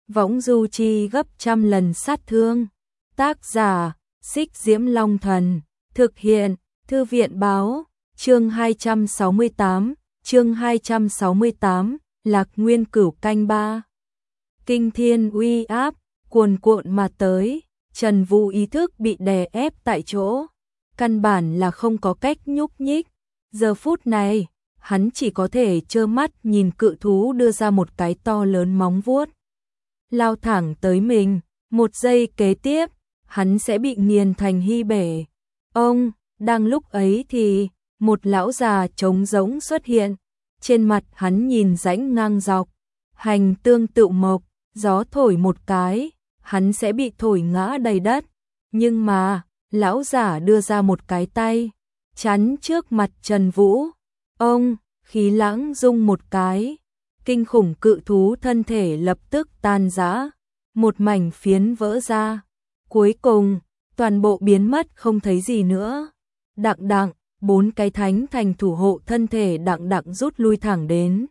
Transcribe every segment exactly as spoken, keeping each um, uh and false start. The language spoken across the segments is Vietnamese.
võng du chi gấp trăm lần sát thương. Tác giả, Xích Diễm Long Thần, thực hiện, Thư viện Báo, chương hai trăm sáu mươi tám, chương hai trăm sáu mươi tám, Lạc Nguyên Cửu canh ba. Kinh thiên uy áp, cuồn cuộn mà tới, Trần Vũ ý thức bị đè ép tại chỗ, căn bản là không có cách nhúc nhích. Giờ phút này, hắn chỉ có thể trơ mắt nhìn cự thú đưa ra một cái to lớn móng vuốt, lao thẳng tới mình, một giây kế tiếp, hắn sẽ bị nghiền thành hy bể. Ông, đang lúc ấy thì, một lão già trống rỗng xuất hiện, trên mặt hắn nhìn rãnh ngang dọc, hành tương tự mộc, gió thổi một cái, hắn sẽ bị thổi ngã đầy đất. Nhưng mà, lão giả đưa ra một cái tay, chắn trước mặt Trần Vũ. Ông, khí lãng rung một cái, kinh khủng cự thú thân thể lập tức tan rã, một mảnh phiến vỡ ra. Cuối cùng, toàn bộ biến mất không thấy gì nữa. Đặng đặng, bốn cái thánh thành thủ hộ thân thể đặng đặng rút lui thẳng đến.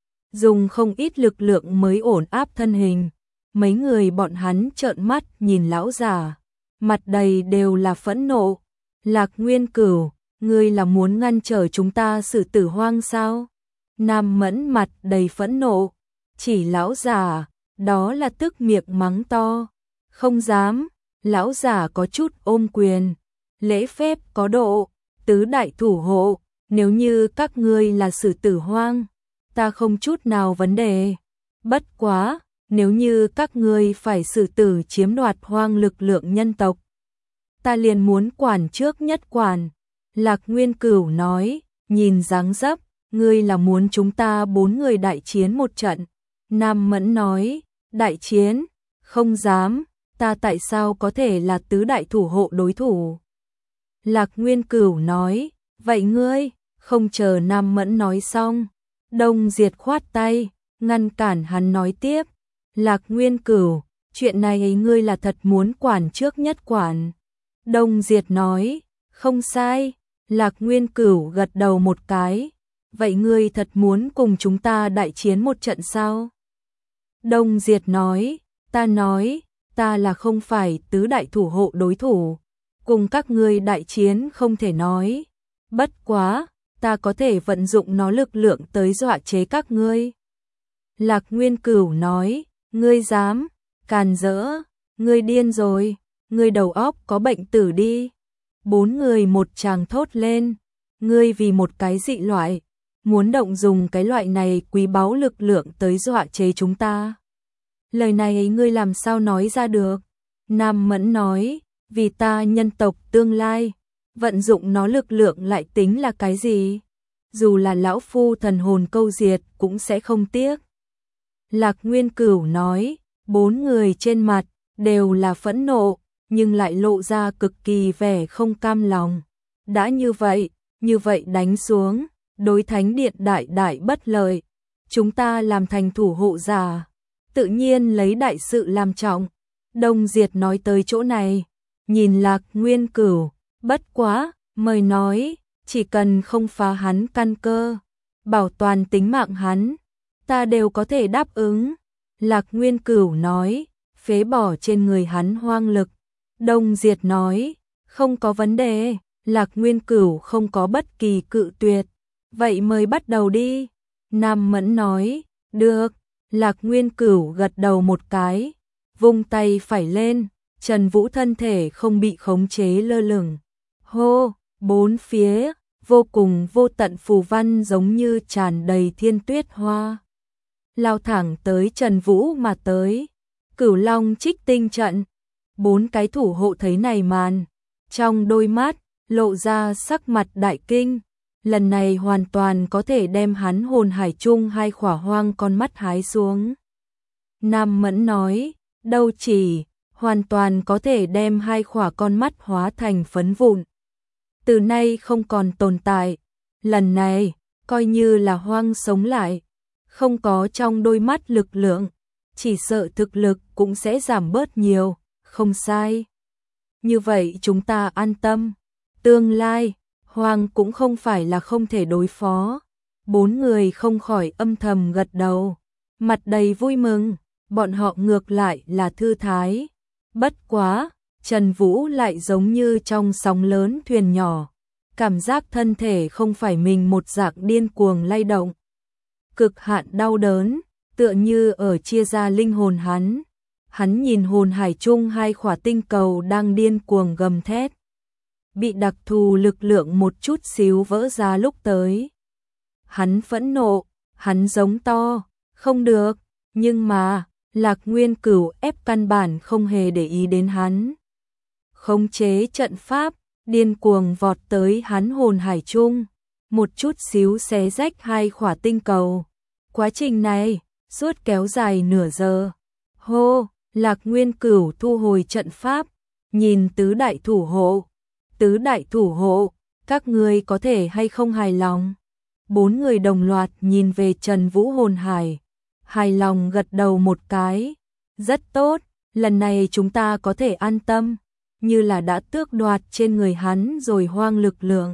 Dùng không ít lực lượng mới ổn áp thân hình. Mấy người bọn hắn trợn mắt nhìn lão già, mặt đầy đều là phẫn nộ. Lạc Nguyên Cửu, ngươi là muốn ngăn trở chúng ta xử tử hoang sao? Nam Mẫn mặt đầy phẫn nộ, chỉ lão già, đó là tức miệng mắng to. Không dám, lão già có chút ôm quyền, lễ phép có độ, tứ đại thủ hộ, nếu như các ngươi là xử tử hoang, ta không chút nào vấn đề. Bất quá, nếu như các ngươi phải xử tử chiếm đoạt hoang lực lượng nhân tộc, ta liền muốn quản trước nhất quản. Lạc Nguyên Cửu nói, nhìn dáng dấp, ngươi là muốn chúng ta bốn người đại chiến một trận. Nam Mẫn nói, đại chiến, không dám, ta tại sao có thể là tứ đại thủ hộ đối thủ. Lạc Nguyên Cửu nói, vậy ngươi, không chờ Nam Mẫn nói xong. Đông Diệt khoát tay, ngăn cản hắn nói tiếp. Lạc Nguyên Cửu, chuyện này ngươi là thật muốn quản trước nhất quản. Đông Diệt nói, không sai. Lạc Nguyên Cửu gật đầu một cái, vậy ngươi thật muốn cùng chúng ta đại chiến một trận sao? Đông Diệt nói, ta nói, ta là không phải tứ đại thủ hộ đối thủ, cùng các ngươi đại chiến không thể nói, bất quá, ta có thể vận dụng nó lực lượng tới dọa chế các ngươi. Lạc Nguyên Cửu nói, ngươi dám, càn rỡ, ngươi điên rồi, ngươi đầu óc có bệnh tử đi. Bốn người một tràng thốt lên, ngươi vì một cái dị loại, muốn động dùng cái loại này quý báu lực lượng tới dọa chế chúng ta. Lời này ấy ngươi làm sao nói ra được? Nam Mẫn nói, vì ta nhân tộc tương lai, vận dụng nó lực lượng lại tính là cái gì? Dù là lão phu thần hồn câu diệt cũng sẽ không tiếc. Lạc Nguyên Cửu nói, bốn người trên mặt đều là phẫn nộ, nhưng lại lộ ra cực kỳ vẻ không cam lòng. Đã như vậy, như vậy đánh xuống, đối Thánh Điện đại đại bất lợi. Chúng ta làm thành thủ hộ giả, tự nhiên lấy đại sự làm trọng. Đông Diệt nói tới chỗ này, nhìn Lạc Nguyên Cửu, bất quá, mời nói, chỉ cần không phá hắn căn cơ, bảo toàn tính mạng hắn, ta đều có thể đáp ứng. Lạc Nguyên Cửu nói, phế bỏ trên người hắn hoang lực. Đông Diệt nói, không có vấn đề. Lạc Nguyên Cửu không có bất kỳ cự tuyệt, vậy mời bắt đầu đi. Nam Mẫn nói, được. Lạc Nguyên Cửu gật đầu một cái, vung tay phải lên, Trần Vũ thân thể không bị khống chế lơ lửng. Hô, bốn phía, vô cùng vô tận phù văn giống như tràn đầy thiên tuyết hoa, lao thẳng tới Trần Vũ mà tới. Cửu Long Trích Tinh trận. Bốn cái thủ hộ thấy này màn, trong đôi mắt lộ ra sắc mặt đại kinh, lần này hoàn toàn có thể đem hắn hồn hải chung hai khỏa hoang con mắt hái xuống. Nam Mẫn nói, đâu chỉ, hoàn toàn có thể đem hai khỏa con mắt hóa thành phấn vụn. Từ nay không còn tồn tại, lần này, coi như là hoang sống lại, không có trong đôi mắt lực lượng, chỉ sợ thực lực cũng sẽ giảm bớt nhiều. Không sai. Như vậy chúng ta an tâm. Tương lai, hoang cũng không phải là không thể đối phó. Bốn người không khỏi âm thầm gật đầu, mặt đầy vui mừng. bọn họ ngược lại là thư thái. Bất quá, Trần Vũ lại giống như trong sóng lớn thuyền nhỏ, cảm giác thân thể không phải mình một dạng điên cuồng lay động. Cực hạn đau đớn, tựa như ở chia ra linh hồn hắn. Hắn nhìn hồn hải chung hai khỏa tinh cầu đang điên cuồng gầm thét. Bị đặc thù lực lượng một chút xíu vỡ ra lúc tới. Hắn phẫn nộ, hắn giống to, không được, nhưng mà, Lạc Nguyên Cửu ép căn bản không hề để ý đến hắn. Khống chế trận pháp, điên cuồng vọt tới hắn hồn hải chung, một chút xíu xé rách hai khỏa tinh cầu. Quá trình này, suốt kéo dài nửa giờ. Hô, Lạc Nguyên Cửu thu hồi trận pháp, nhìn tứ đại thủ hộ. Tứ đại thủ hộ, các ngươi có thể hay không hài lòng? Bốn người đồng loạt nhìn về Trần Vũ hồn hải. Hài lòng gật đầu một cái. Rất tốt, lần này chúng ta có thể an tâm. Như là đã tước đoạt trên người hắn rồi hoang lực lượng.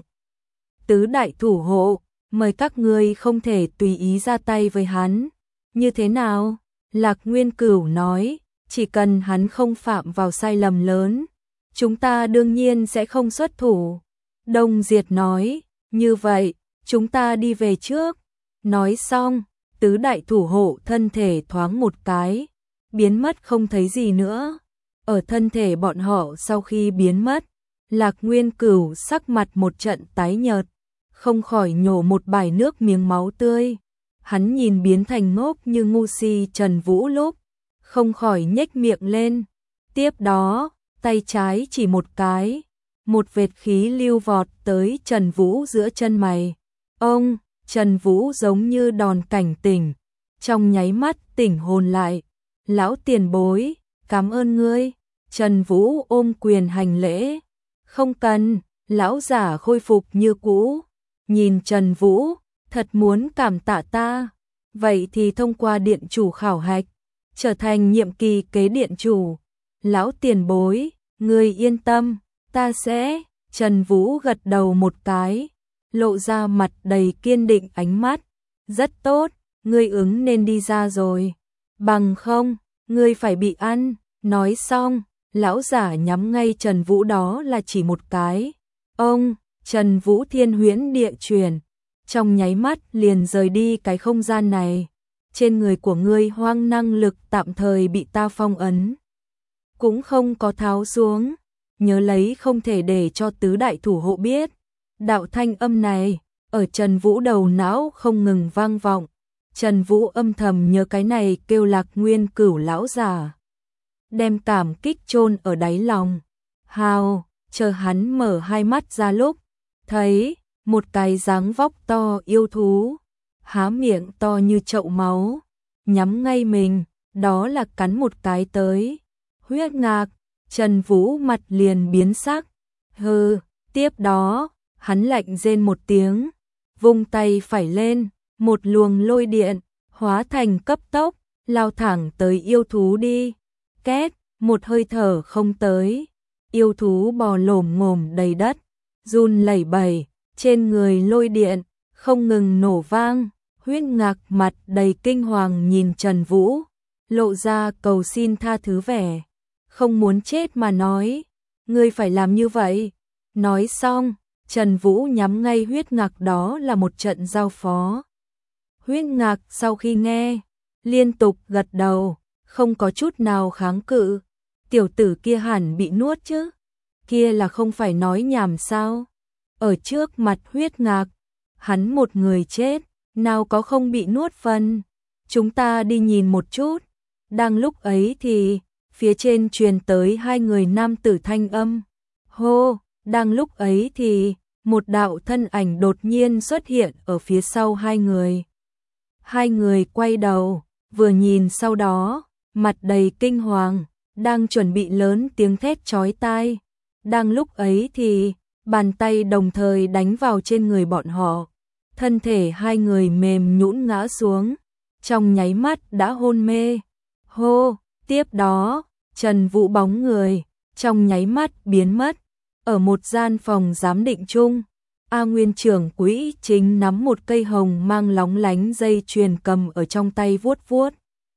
Tứ đại thủ hộ, mời các ngươi không thể tùy ý ra tay với hắn. Như thế nào? Lạc Nguyên Cửu nói, chỉ cần hắn không phạm vào sai lầm lớn, chúng ta đương nhiên sẽ không xuất thủ. Đông Diệt nói, như vậy, chúng ta đi về trước. Nói xong, tứ đại thủ hộ thân thể thoáng một cái, biến mất không thấy gì nữa. Ở thân thể bọn họ sau khi biến mất, Lạc Nguyên Cửu sắc mặt một trận tái nhợt, không khỏi nhổ một bãi nước miếng máu tươi. Hắn nhìn biến thành ngốc như ngu si Trần Vũ lúc, không khỏi nhếch miệng lên. Tiếp đó, tay trái chỉ một cái, một vệt khí lưu vọt tới Trần Vũ giữa chân mày. Ông, Trần Vũ giống như đòn cảnh tỉnh, trong nháy mắt tỉnh hồn lại. Lão tiền bối, cảm ơn ngươi. Trần Vũ ôm quyền hành lễ. Không cần, lão giả khôi phục như cũ. Nhìn Trần Vũ, thật muốn cảm tạ ta. Vậy thì thông qua điện chủ khảo hạch, trở thành nhiệm kỳ kế điện chủ. Lão tiền bối, ngươi yên tâm, ta sẽ. Trần Vũ gật đầu một cái, lộ ra mặt đầy kiên định ánh mắt. Rất tốt, ngươi ứng nên đi ra rồi. Bằng không, ngươi phải bị ăn. Nói xong, lão giả nhắm ngay Trần Vũ đó là chỉ một cái. Ông, Trần Vũ thiên huyễn địa truyền, trong nháy mắt liền rời đi cái không gian này. Trên người của ngươi hoang năng lực tạm thời bị ta phong ấn, cũng không có tháo xuống. Nhớ lấy không thể để cho tứ đại thủ hộ biết. Đạo thanh âm này, ở Trần Vũ đầu não không ngừng vang vọng. Trần Vũ âm thầm nhớ cái này kêu Lạc Nguyên Cửu lão giả, đem cảm kích chôn ở đáy lòng. Hào, chờ hắn mở hai mắt ra lúc, thấy một cái dáng vóc to yêu thú, há miệng to như chậu máu, nhắm ngay mình, đó là cắn một cái tới. Huyết ngạc, Trần Vũ mặt liền biến sắc. Hừ, tiếp đó, hắn lạnh rên một tiếng, vung tay phải lên, một luồng lôi điện, hóa thành cấp tốc, lao thẳng tới yêu thú đi. Két, một hơi thở không tới, yêu thú bò lổm ngổm đầy đất, run lẩy bẩy, trên người lôi điện, không ngừng nổ vang. Huyết ngạc mặt đầy kinh hoàng nhìn Trần Vũ, lộ ra cầu xin tha thứ vẻ. Không muốn chết mà nói, ngươi phải làm như vậy. Nói xong, Trần Vũ nhắm ngay huyết ngạc đó là một trận giao phó. Huyết ngạc sau khi nghe, liên tục gật đầu, không có chút nào kháng cự. Tiểu tử kia hẳn bị nuốt chứ, kia là không phải nói nhảm sao. Ở trước mặt huyết ngạc, hắn một người chết, nào có không bị nuốt phần. Chúng ta đi nhìn một chút. Đang lúc ấy thì phía trên truyền tới hai người nam tử thanh âm. Hô, đang lúc ấy thì một đạo thân ảnh đột nhiên xuất hiện ở phía sau hai người. Hai người quay đầu, vừa nhìn sau đó, mặt đầy kinh hoàng, đang chuẩn bị lớn tiếng thét chói tai. Đang lúc ấy thì bàn tay đồng thời đánh vào trên người bọn họ. Thân thể hai người mềm nhũn ngã xuống, trong nháy mắt đã hôn mê. Hô, tiếp đó, Trần Vũ bóng người, trong nháy mắt biến mất. Ở một gian phòng giám định chung, A Nguyên trưởng quỹ chính nắm một cây hồng mang lóng lánh dây chuyền cầm ở trong tay vuốt vuốt.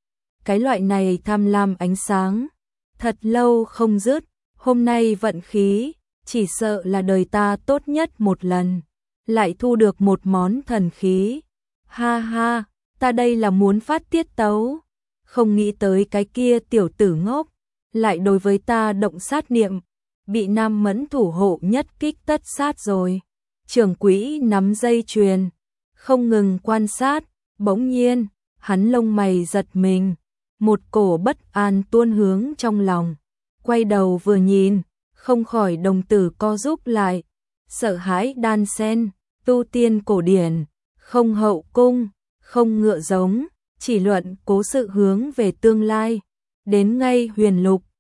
cái loại này tham lam ánh sáng, thật lâu không dứt, hôm nay vận khí, chỉ sợ là đời ta tốt nhất một lần, lại thu được một món thần khí. Ha ha, ta đây là muốn phát tiết tấu, không nghĩ tới cái kia tiểu tử ngốc, lại đối với ta động sát niệm, bị Nam Mẫn thủ hộ nhất kích tất sát rồi. Trưởng quỹ nắm dây chuyền, không ngừng quan sát, bỗng nhiên, hắn lông mày giật mình, một cổ bất an tuôn hướng trong lòng, quay đầu vừa nhìn, không khỏi đồng tử co rúm lại, sợ hãi đan sen, tu tiên cổ điển, không hậu cung, không ngựa giống, chỉ luận cố sự hướng về tương lai, đến ngay huyền lục,